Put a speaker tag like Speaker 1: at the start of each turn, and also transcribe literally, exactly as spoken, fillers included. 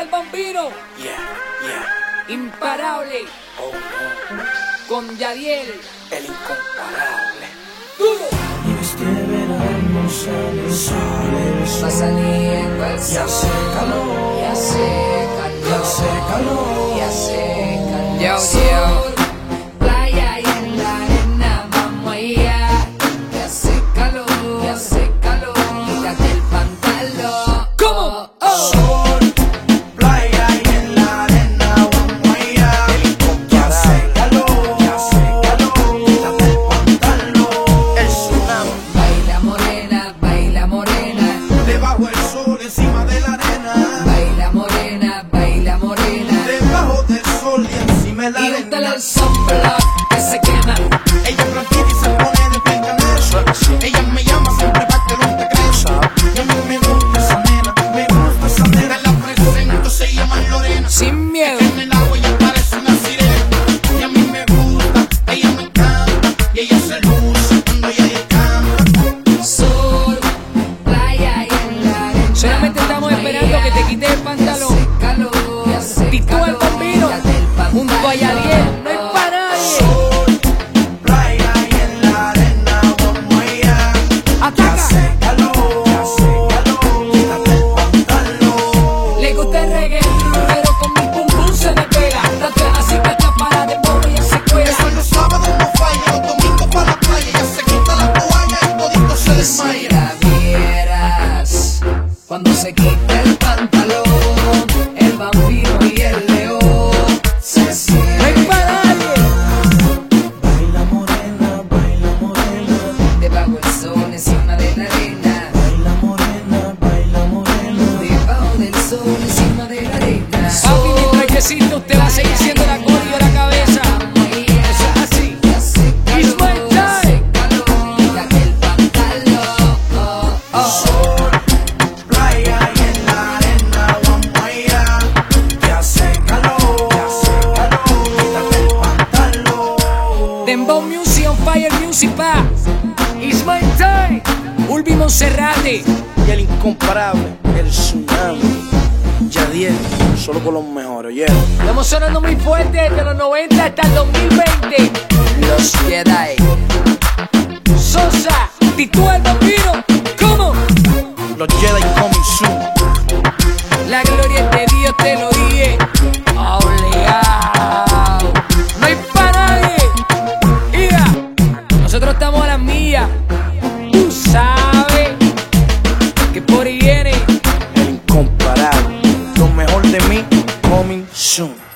Speaker 1: el Bambino.
Speaker 2: Yeah, yeah.
Speaker 1: Imparable.
Speaker 2: Oh no.
Speaker 1: Con Yadiel.
Speaker 2: El incomparable.
Speaker 1: Duro.
Speaker 3: Y este verano sale el sol, el sol.
Speaker 1: Va saliendo el sol.
Speaker 3: Y hace calor.
Speaker 1: Y hace calor.
Speaker 3: Y hace calor.
Speaker 1: Y hace calor. Yo, yo. Playa y en la arena vamos allá. Y hace calor. Y hace calor. Quítate el pantalón. ¿Cómo? Oh.
Speaker 3: Sol, playa y en la arena vamos allá.
Speaker 2: El incomparable.
Speaker 3: Y hace calor. Y hace calor. Quítate el pantalón.
Speaker 2: El tsunami.
Speaker 1: Baila morena, baila morena.
Speaker 3: Debajo el sol, encima de la arena.
Speaker 1: Baila morena, baila morena.
Speaker 3: Debajo del sol y encima de la
Speaker 1: Y úntale
Speaker 3: arena.
Speaker 1: el sunblock que se quema.
Speaker 3: Ella es blanquita y se pone de piel canela. Ella me llama siempre para que no te creas. Y a mí me gusta esa nena, me gusta esa nena. La presento, se llama Lorena.
Speaker 1: Sin miedo.
Speaker 3: En el agua ella parece una sirena. Y a mí me gusta, ella me encanta. Y ella se luce cuando ella canta.
Speaker 1: Sol, playa y en la arena. Solamente estamos esperando que te quites el pantalón. Titúa el Bambino junto a Yadiel. No hay para nadie.
Speaker 3: Sol, playa y en la arena vamos allá.
Speaker 1: Ataca.
Speaker 3: Hace calor, hace calor. Quítate el pantalón.
Speaker 1: Le gusta el reggaetón, pero con mi pum pum se me pega. Tanto es así que esta para de bobo ya se cuela.
Speaker 3: Eso los sábados no falla, los domingos para la playa. Ella se quita la toalla y todito se
Speaker 1: Si
Speaker 3: desmaya.
Speaker 1: la vieras cuando se quita el pantalón, el vampiro y el león se cierran. No hay para nadie.
Speaker 3: Baila morena, baila morena.
Speaker 1: Debajo el sol, encima de la arena.
Speaker 3: Baila morena, baila morena.
Speaker 1: Debajo del sol, encima de la arena. Papi, mi trajecito, usted va a seguir siendo la coreo a la cabeza. Eso es así. It's my time. Quítate el pantalón. Oh, oh.
Speaker 3: Sol, playa y en la arena vamos allá. Que hace calor, que hace calor. Quítate el pantalón.
Speaker 1: Dembow Music on Fire Music pa. It's my time. Ulvi Monserrate.
Speaker 2: Y el incomparable. El tsunami. Yadiel. Solo con los mejores, yeah.
Speaker 1: Estamos sonando muy fuerte desde los noventa hasta el dos mil veinte. Los Jedi. Sosa. Titúa el Bambino. ¿Cómo?
Speaker 2: Los Jedi coming soon.
Speaker 1: La gloria es de Dios, te lo dije. Obligado. No hay para nadie. Mira, nosotros estamos a las millas. Tú sabes que por ahí viene.
Speaker 2: El incomparable. Lo mejor de mí coming soon.